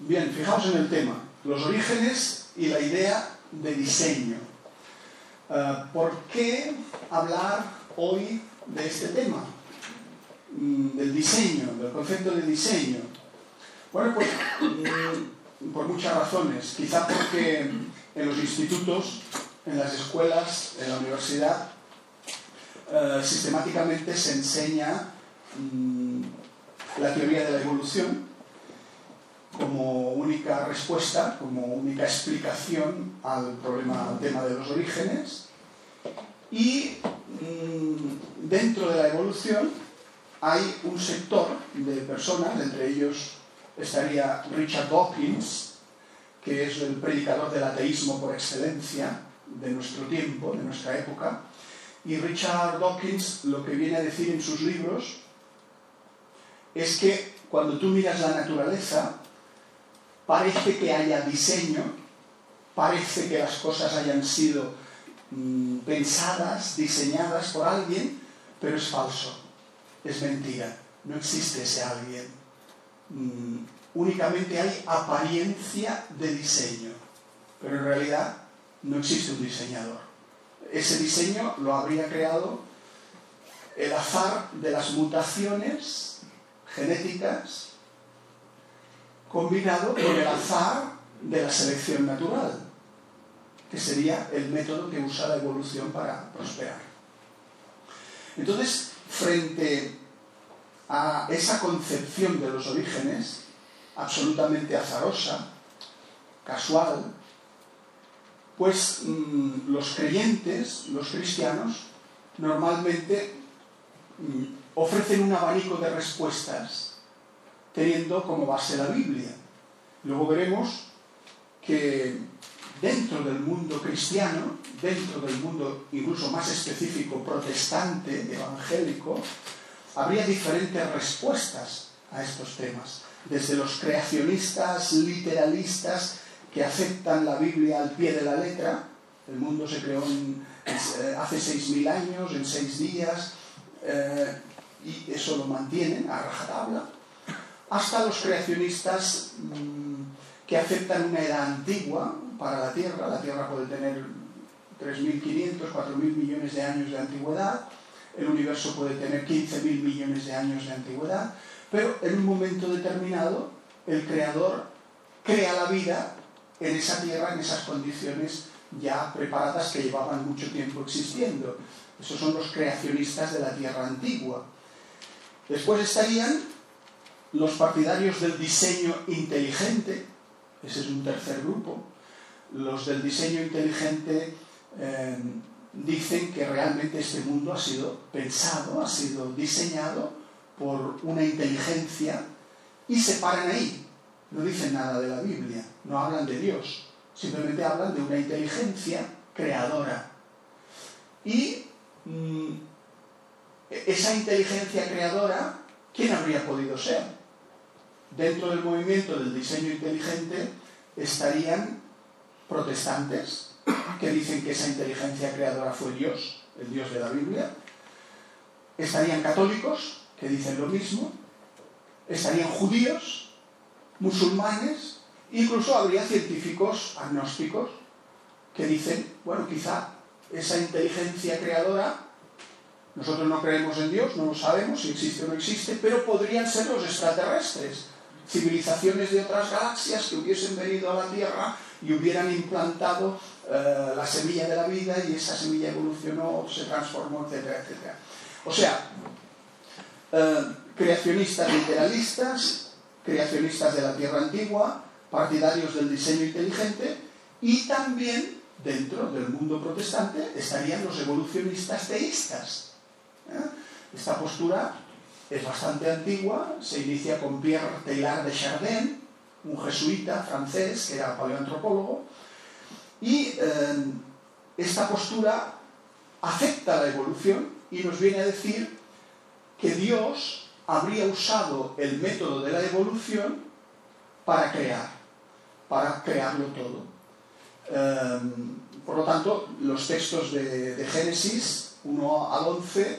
Bien, fijaos en el tema, los orígenes y la idea de diseño. ¿Por qué hablar hoy de este tema? Del diseño, del concepto de diseño. Bueno, pues por muchas razones. Quizá porque en los institutos, en las escuelas, en la universidad, sistemáticamente se enseña la teoría de la evolución como única respuesta, como única explicación al tema de los orígenes. Y dentro de la evolución hay un sector de personas, entre ellos estaría Richard Dawkins, que es el predicador del ateísmo por excelencia de nuestro tiempo, de nuestra época. Y Richard Dawkins lo que viene a decir en sus libros es que cuando tú miras la naturaleza, parece que haya diseño, parece que las cosas hayan sido pensadas, diseñadas por alguien, pero es falso, es mentira, no existe ese alguien. Únicamente hay apariencia de diseño, pero en realidad no existe un diseñador. Ese diseño lo habría creado el azar de las mutaciones genéticas combinado con el azar de la selección natural, que sería el método que usa la evolución para prosperar. Entonces, frente a esa concepción de los orígenes, absolutamente azarosa, casual, pues los creyentes, los cristianos, normalmente ofrecen un abanico de respuestas teniendo como base la Biblia. Luego veremos que dentro del mundo cristiano, dentro del mundo incluso más específico protestante, evangélico, habría diferentes respuestas a estos temas. Desde los creacionistas, literalistas, que aceptan la Biblia al pie de la letra, el mundo se creó hace 6.000 años, en 6 días, y eso lo mantienen a rajatabla, hasta los creacionistas que aceptan una edad antigua para la Tierra puede tener 3.500, 4.000 millones de años de antigüedad, el universo puede tener 15.000 millones de años de antigüedad, pero en un momento determinado el Creador crea la vida en esa Tierra, en esas condiciones ya preparadas que llevaban mucho tiempo existiendo. Esos son los creacionistas de la Tierra antigua. Después estarían los partidarios del diseño inteligente, ese es un tercer grupo. Los del diseño inteligente dicen que realmente este mundo ha sido pensado, ha sido diseñado por una inteligencia y se paran ahí. No dicen nada de la Biblia, no hablan de Dios, simplemente hablan de una inteligencia creadora. Y esa inteligencia creadora, ¿quién habría podido ser? Dentro del movimiento del diseño inteligente estarían protestantes, que dicen que esa inteligencia creadora fue Dios, el Dios de la Biblia. Estarían católicos, que dicen lo mismo. Estarían judíos, musulmanes, incluso habría científicos agnósticos que dicen, bueno, quizá esa inteligencia creadora, nosotros no creemos en Dios, no lo sabemos si existe o no existe, pero podrían ser los extraterrestres, civilizaciones de otras galaxias que hubiesen venido a la Tierra y hubieran implantado la semilla de la vida, y esa semilla evolucionó, se transformó, etcétera, etcétera. O sea, creacionistas literalistas, creacionistas de la Tierra antigua, partidarios del diseño inteligente, y también dentro del mundo protestante estarían los evolucionistas teístas. Esta postura es bastante antigua, se inicia con Pierre Teilhard de Chardin, un jesuita francés que era paleoantropólogo, y esta postura acepta la evolución y nos viene a decir que Dios habría usado el método de la evolución para crearlo todo. Por lo tanto, los textos de Génesis 1 al 11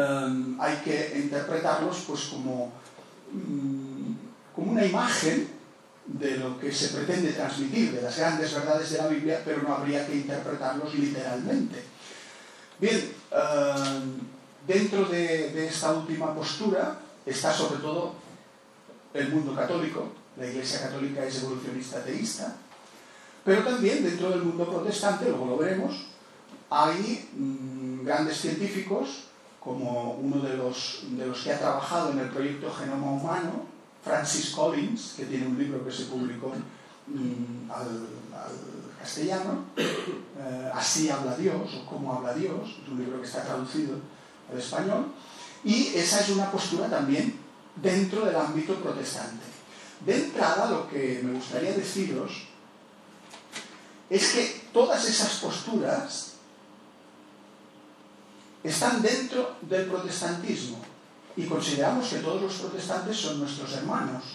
hay que interpretarlos pues como una imagen de lo que se pretende transmitir, de las grandes verdades de la Biblia, pero no habría que interpretarlos literalmente. Bien, dentro de esta última postura está sobre todo el mundo católico. La Iglesia Católica es evolucionista teísta, pero también dentro del mundo protestante, luego lo veremos, hay grandes científicos, como uno de los que ha trabajado en el proyecto Genoma Humano, Francis Collins, que tiene un libro que se publicó al castellano, Así habla Dios, o Cómo habla Dios, es un libro que está traducido al español, y esa es una postura también dentro del ámbito protestante. De entrada, lo que me gustaría deciros es que todas esas posturas están dentro del protestantismo y consideramos que todos los protestantes son nuestros hermanos.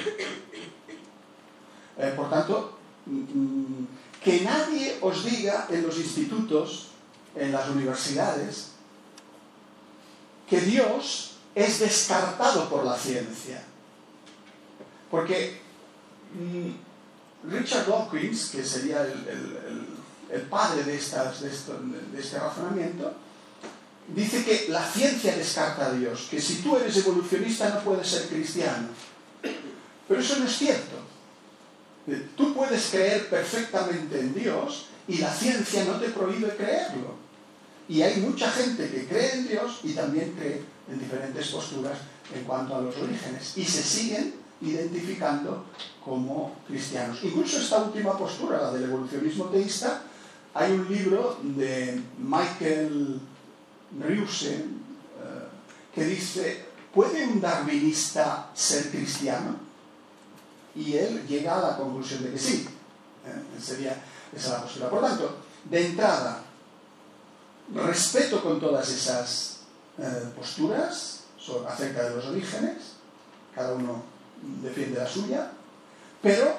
Por tanto, que nadie os diga en los institutos, en las universidades, que Dios es descartado por la ciencia. Porque Richard Dawkins, que sería el padre de este razonamiento, dice que la ciencia descarta a Dios, que si tú eres evolucionista no puedes ser cristiano. Pero eso no es cierto. Tú puedes creer perfectamente en Dios y la ciencia no te prohíbe creerlo. Y hay mucha gente que cree en Dios y también cree en diferentes posturas en cuanto a los orígenes. Y se siguen identificando como cristianos. Incluso esta última postura, la del evolucionismo teísta, hay un libro de Michael Riuse que dice: ¿puede un darwinista ser cristiano? Y él llega a la conclusión de que sí. Sería esa la postura. Por tanto, de entrada, respeto con todas esas posturas acerca de los orígenes, cada uno defiende la suya, pero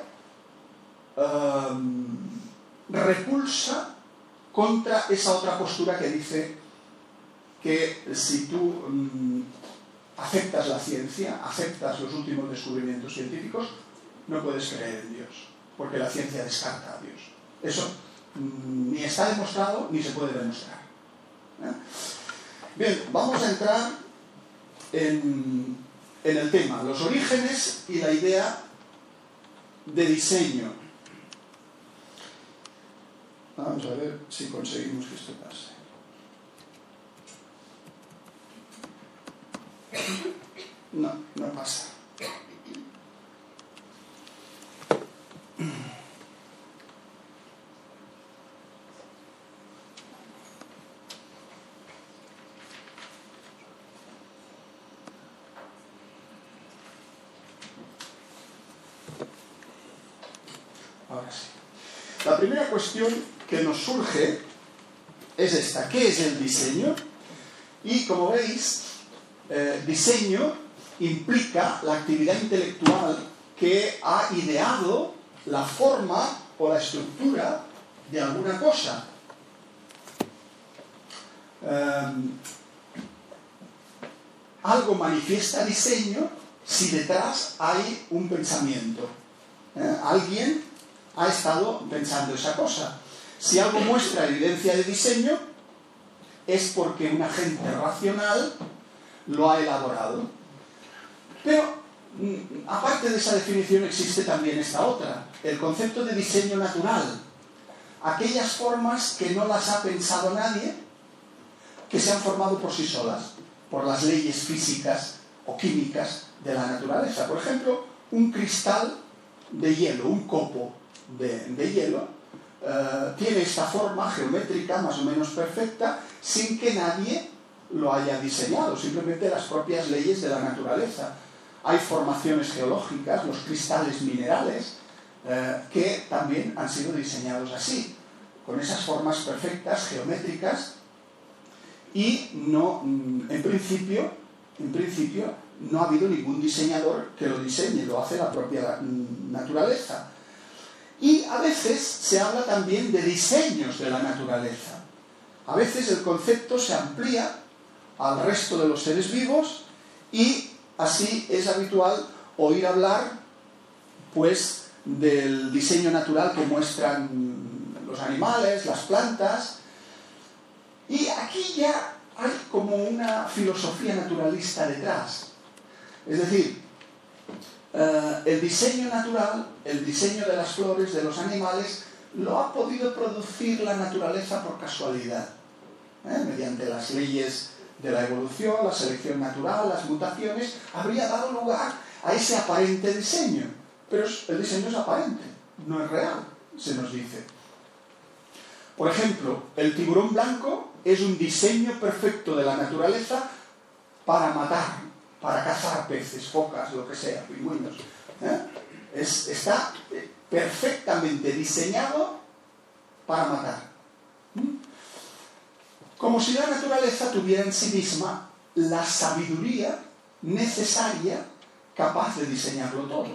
repulsa contra esa otra postura que dice que si tú aceptas la ciencia, aceptas los últimos descubrimientos científicos, no puedes creer en Dios, porque la ciencia descarta a Dios. Eso ni está demostrado ni se puede demostrar. Bien, vamos a entrar en el tema, los orígenes y la idea de diseño. Vamos a ver si conseguimos que esto pase. No, no pasa. Ahora sí. La primera cuestión que nos surge es esta: ¿qué es el diseño? Y como veis, diseño implica la actividad intelectual que ha ideado la forma o la estructura de alguna cosa. Algo manifiesta diseño si detrás hay un pensamiento. Alguien ha estado pensando esa cosa. Si algo muestra evidencia de diseño, es porque un agente racional lo ha elaborado. Pero, aparte de esa definición, existe también esta otra, el concepto de diseño natural. Aquellas formas que no las ha pensado nadie, que se han formado por sí solas, por las leyes físicas o químicas de la naturaleza. Por ejemplo, un cristal de hielo, un copo de hielo, tiene esta forma geométrica más o menos perfecta sin que nadie lo haya diseñado, simplemente las propias leyes de la naturaleza. Hay formaciones geológicas, los cristales minerales, que también han sido diseñados así, con esas formas perfectas, geométricas, y no, en principio no ha habido ningún diseñador que lo diseñe, lo hace la propia naturaleza. Y a veces se habla también de diseños de la naturaleza. A veces el concepto se amplía al resto de los seres vivos y así es habitual oír hablar pues del diseño natural que muestran los animales, las plantas. Y aquí ya hay como una filosofía naturalista detrás. Es decir, el diseño natural, el diseño de las flores, de los animales, lo ha podido producir la naturaleza por casualidad, mediante las leyes de la evolución, la selección natural, las mutaciones, habría dado lugar a ese aparente diseño. Pero el diseño es aparente, no es real, se nos dice. Por ejemplo, el tiburón blanco es un diseño perfecto de la naturaleza para matar, para cazar peces, focas, lo que sea, pingüinos. Está perfectamente diseñado para matar. Como si la naturaleza tuviera en sí misma la sabiduría necesaria capaz de diseñarlo todo.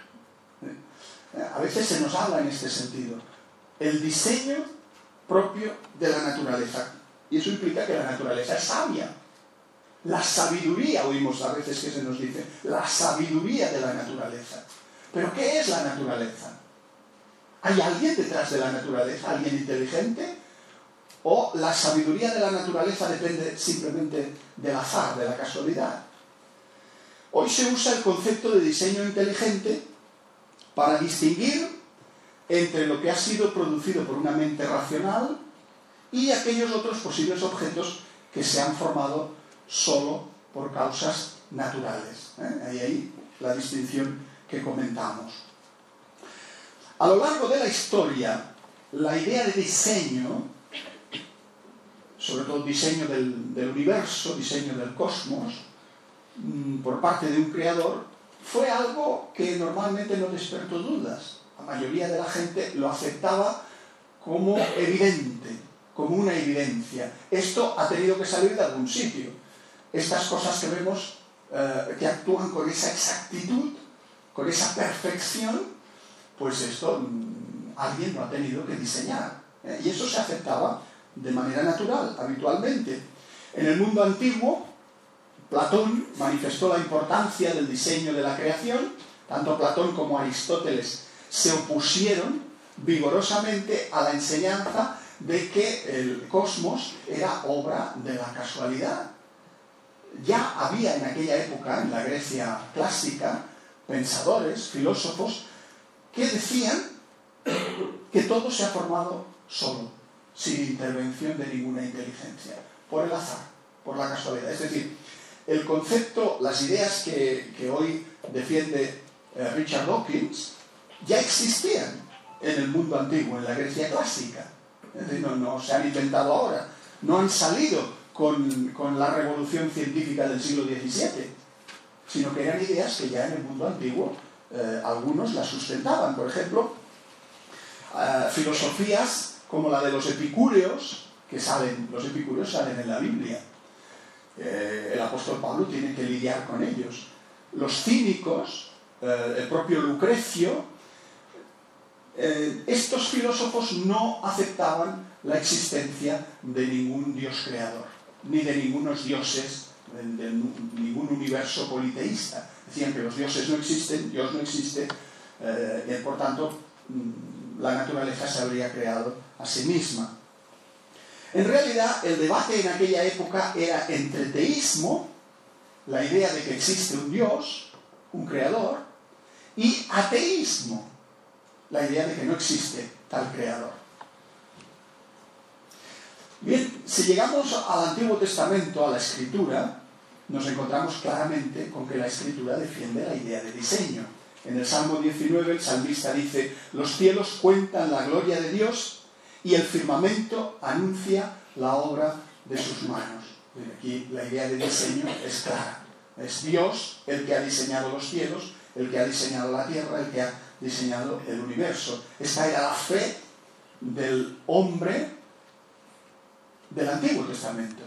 A veces se nos habla en este sentido. El diseño propio de la naturaleza. Y eso implica que la naturaleza es sabia. La sabiduría, oímos a veces que se nos dice, la sabiduría de la naturaleza. ¿Pero qué es la naturaleza? ¿Hay alguien detrás de la naturaleza? ¿Alguien inteligente? ¿O la sabiduría de la naturaleza depende simplemente del azar, de la casualidad? Hoy se usa el concepto de diseño inteligente para distinguir entre lo que ha sido producido por una mente racional y aquellos otros posibles objetos que se han formado solo por causas naturales. Ahí la distinción que comentamos. A lo largo de la historia, la idea de diseño, sobre todo diseño del universo, diseño del cosmos, por parte de un creador, fue algo que normalmente no despertó dudas. La mayoría de la gente lo aceptaba como evidente, como una evidencia. Esto ha tenido que salir de algún sitio. Estas cosas que vemos que actúan con esa exactitud, con esa perfección, pues esto alguien lo ha tenido que diseñar. Y eso se aceptaba de manera natural, habitualmente. En el mundo antiguo, Platón manifestó la importancia del diseño de la creación. Tanto Platón como Aristóteles se opusieron vigorosamente a la enseñanza de que el cosmos era obra de la casualidad. Ya había en aquella época, en la Grecia clásica, pensadores, filósofos, que decían que todo se ha formado solo, sin intervención de ninguna inteligencia, por el azar, por la casualidad. Es decir, el concepto, las ideas que hoy defiende Richard Dawkins, ya existían en el mundo antiguo, en la Grecia clásica. Es decir, no se han inventado ahora, no han salido con la revolución científica del siglo XVII, sino que eran ideas que ya en el mundo antiguo algunos las sustentaban. Por ejemplo, filosofías como la de los epicúreos, los epicúreos salen en la Biblia. El apóstol Pablo tiene que lidiar con ellos. Los cínicos, el propio Lucrecio, estos filósofos no aceptaban la existencia de ningún dios creador, ni de ningunos dioses, de ningún universo politeísta. Decían que los dioses no existen, Dios no existe, y por tanto la naturaleza se habría creado a sí misma. En realidad, el debate en aquella época era entre teísmo, la idea de que existe un Dios, un creador, y ateísmo, la idea de que no existe tal creador. Bien, si llegamos al Antiguo Testamento, a la Escritura, nos encontramos claramente con que la Escritura defiende la idea de diseño. En el Salmo 19 el salmista dice: los cielos cuentan la gloria de Dios y el firmamento anuncia la obra de sus manos. Aquí la idea de diseño es clara. Es Dios el que ha diseñado los cielos, el que ha diseñado la tierra, el que ha diseñado el universo. Esta era la fe del hombre del Antiguo Testamento.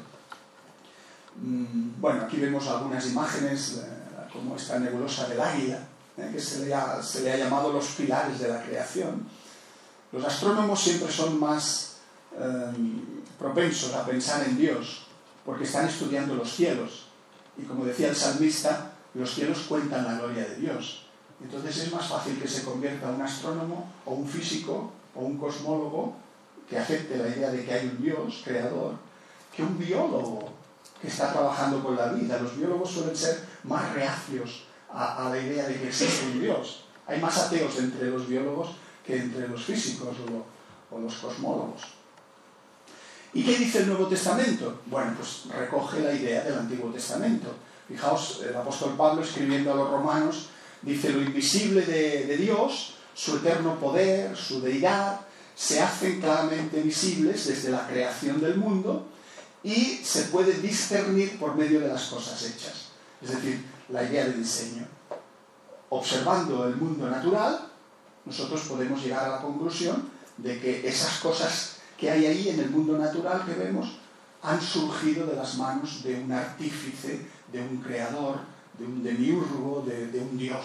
Bueno, aquí vemos algunas imágenes, como esta nebulosa del águila, que se le ha llamado los pilares de la creación. Los astrónomos siempre son más propensos a pensar en Dios, porque están estudiando los cielos. Y como decía el salmista, los cielos cuentan la gloria de Dios. Entonces es más fácil que se convierta un astrónomo o un físico o un cosmólogo que acepte la idea de que hay un Dios creador, que un biólogo que está trabajando con la vida. Los biólogos suelen ser más reacios a la idea de que existe un Dios. Hay más ateos entre los biólogos que entre los físicos o los cosmólogos. ¿Y qué dice el Nuevo Testamento? Bueno, pues recoge la idea del Antiguo Testamento. Fijaos, el apóstol Pablo, escribiendo a los romanos, dice: lo invisible de Dios, su eterno poder, su deidad, se hacen claramente visibles desde la creación del mundo y se puede discernir por medio de las cosas hechas. Es decir, la idea de diseño. Observando el mundo natural, nosotros podemos llegar a la conclusión de que esas cosas que hay ahí en el mundo natural que vemos han surgido de las manos de un artífice, de un creador, de un demiurgo, de un dios.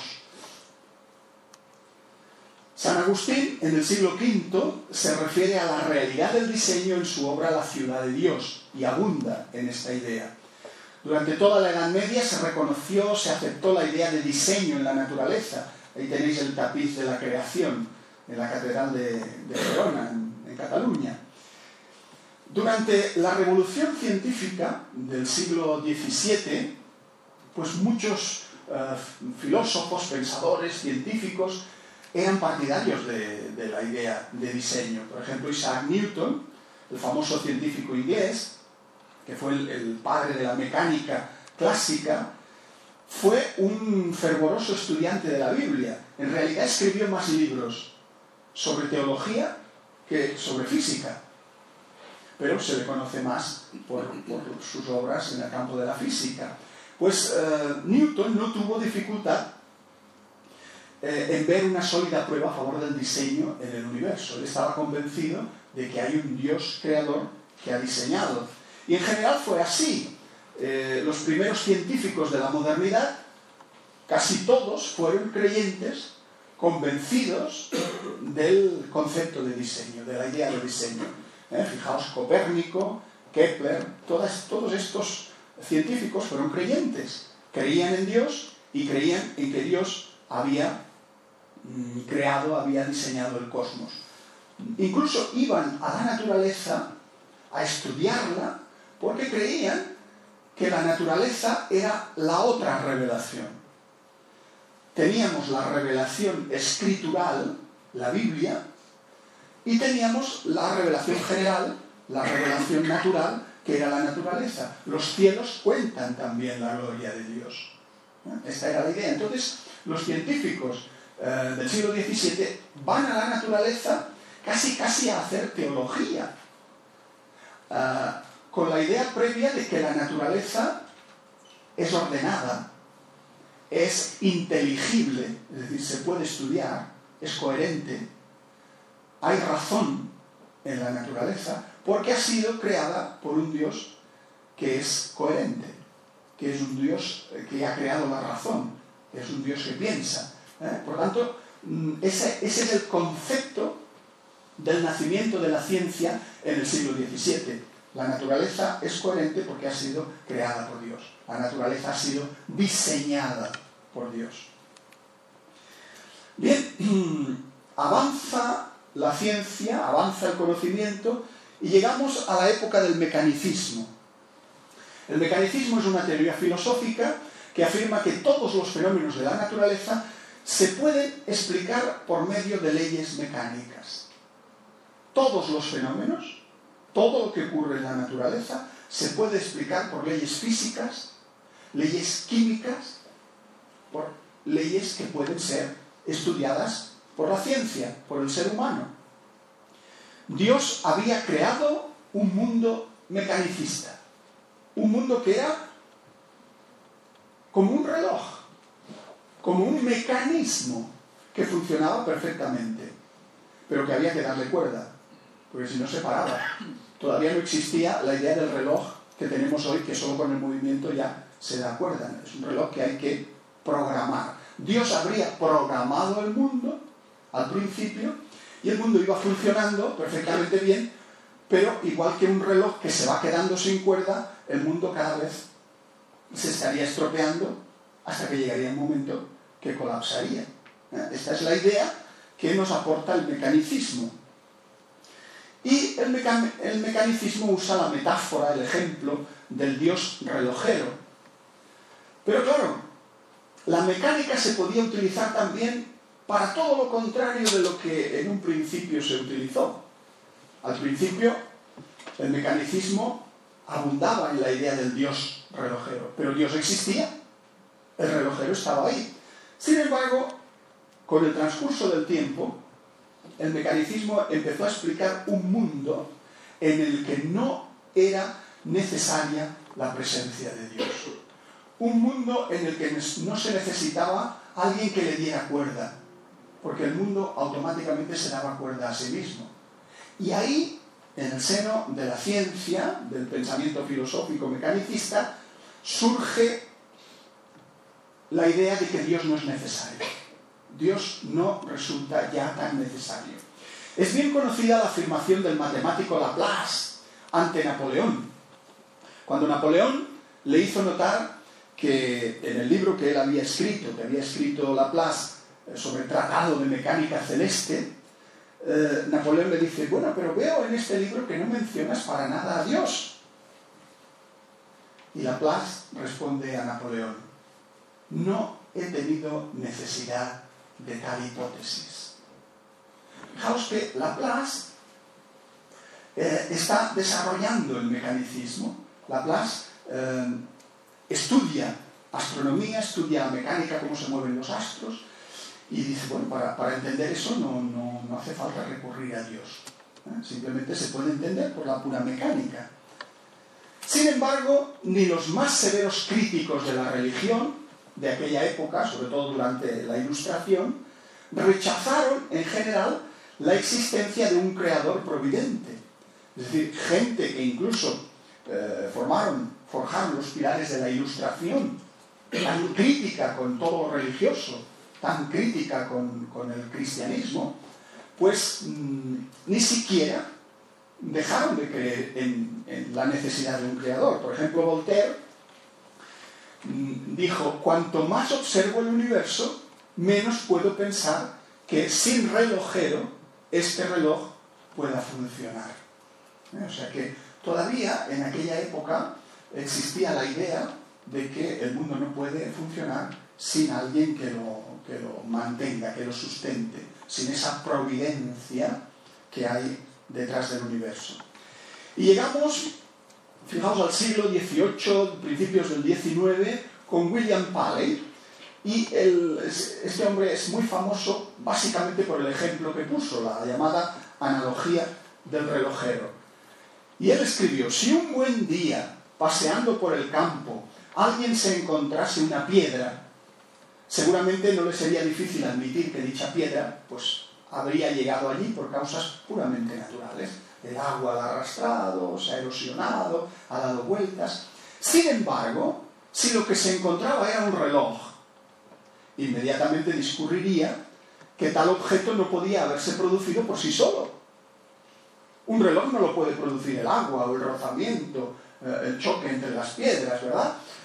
San Agustín, en el siglo V, se refiere a la realidad del diseño en su obra La ciudad de Dios, y abunda en esta idea. Durante toda la Edad Media se reconoció, se aceptó la idea de diseño en la naturaleza. Ahí tenéis el tapiz de la creación en la Catedral de Gerona, en Cataluña. Durante la revolución científica del siglo XVII, pues muchos filósofos, pensadores, científicos, eran partidarios de la idea de diseño. Por ejemplo, Isaac Newton, el famoso científico inglés, que fue el padre de la mecánica clásica, fue un fervoroso estudiante de la Biblia. En realidad escribió más libros sobre teología que sobre física, pero se le conoce más por sus obras en el campo de la física. Pues Newton no tuvo dificultad en ver una sólida prueba a favor del diseño en el universo. Él estaba convencido de que hay un Dios creador que ha diseñado. Y en general fue así. Los primeros científicos de la modernidad, casi todos fueron creyentes, convencidos del concepto de diseño, de la idea de diseño. Fijaos, Copérnico, Kepler, todos estos científicos fueron creyentes. Creían en Dios y creían en que Dios había creado, había diseñado el cosmos. Incluso iban a la naturaleza a estudiarla porque creían que la naturaleza era la otra revelación. Teníamos la revelación escritural, la Biblia, y teníamos la revelación general, la revelación natural, que era la naturaleza. Los cielos cuentan también la gloria de Dios. Esta era la idea. Entonces, los científicos del siglo XVII van a la naturaleza casi a hacer teología, con la idea previa de que la naturaleza es ordenada, es inteligible, es decir, se puede estudiar, es coherente, hay razón en la naturaleza, porque ha sido creada por un Dios que es coherente, que es un Dios que ha creado la razón, que es un Dios que piensa. Por tanto, ese es el concepto del nacimiento de la ciencia en el siglo XVII. La naturaleza es coherente porque ha sido creada por Dios. La naturaleza ha sido diseñada por Dios. Bien, avanza la ciencia, avanza el conocimiento y llegamos a la época del mecanicismo. El mecanicismo es una teoría filosófica que afirma que todos los fenómenos de la naturaleza se pueden explicar por medio de leyes mecánicas. Todos los fenómenos, todo lo que ocurre en la naturaleza, se puede explicar por leyes físicas, leyes químicas, por leyes que pueden ser estudiadas por la ciencia, por el ser humano. Dios había creado un mundo mecanicista, un mundo que era como un reloj, como un mecanismo que funcionaba perfectamente, pero que había que darle cuerda, porque si no se paraba. Todavía no existía la idea del reloj que tenemos hoy, que solo con el movimiento ya se da cuerda. Es un reloj que hay que programar. Dios habría programado el mundo al principio y el mundo iba funcionando perfectamente bien, pero igual que un reloj que se va quedando sin cuerda, el mundo cada vez se estaría estropeando hasta que llegaría un momento que colapsaría. Esta es la idea que nos aporta el mecanicismo. Y el mecanicismo usa la metáfora, el ejemplo del dios relojero. Pero claro, la mecánica se podía utilizar también para todo lo contrario de lo que en un principio se utilizó. Al principio, el mecanicismo abundaba en la idea del dios relojero, pero Dios existía, el relojero estaba ahí. Sin embargo, con el transcurso del tiempo, el mecanicismo empezó a explicar un mundo en el que no era necesaria la presencia de Dios. Un mundo en el que no se necesitaba alguien que le diera cuerda, porque el mundo automáticamente se daba cuerda a sí mismo. Y ahí, en el seno de la ciencia, del pensamiento filosófico mecanicista, surge la idea de que Dios no es necesario. Dios no resulta ya tan necesario. Es bien conocida la afirmación del matemático Laplace ante Napoleón. Cuando Napoleón le hizo notar que en el libro que él había escrito Laplace sobre el Tratado de Mecánica Celeste, Napoleón le dice, bueno, pero veo en este libro que no mencionas para nada a Dios. Y Laplace responde a Napoleón, no he tenido necesidad de tal hipótesis. Fijaos que Laplace está desarrollando el mecanicismo. Laplace estudia astronomía, estudia mecánica, cómo se mueven los astros, y dice, bueno, para entender eso no hace falta recurrir a Dios. Simplemente se puede entender por la pura mecánica. Sin embargo, ni los más severos críticos de la religión de aquella época, sobre todo durante la Ilustración, rechazaron en general la existencia de un creador providente. Es decir, gente que incluso forjaron los pilares de la Ilustración, tan crítica con todo lo religioso, tan crítica con el cristianismo, pues ni siquiera dejaron de creer en la necesidad de un creador. Por ejemplo, Voltaire dijo, cuanto más observo el universo, menos puedo pensar que sin relojero este reloj pueda funcionar. O sea que todavía en aquella época existía la idea de que el mundo no puede funcionar sin alguien que lo mantenga, que lo sustente, sin esa providencia que hay detrás del universo. Y llegamos, fijaos, al siglo XVIII, principios del XIX, con William Paley, y este hombre es muy famoso básicamente por el ejemplo que puso, la llamada analogía del relojero. Y él escribió, si un buen día, paseando por el campo, alguien se encontrase una piedra, seguramente no le sería difícil admitir que dicha piedra pues habría llegado allí por causas puramente naturales. El agua la ha arrastrado, se ha erosionado, ha dado vueltas. Sin embargo, si lo que se encontraba era un reloj, inmediatamente discurriría que tal objeto no podía haberse producido por sí solo. Un reloj no lo puede producir el agua o el rozamiento, el choque entre las piedras, ¿verdad?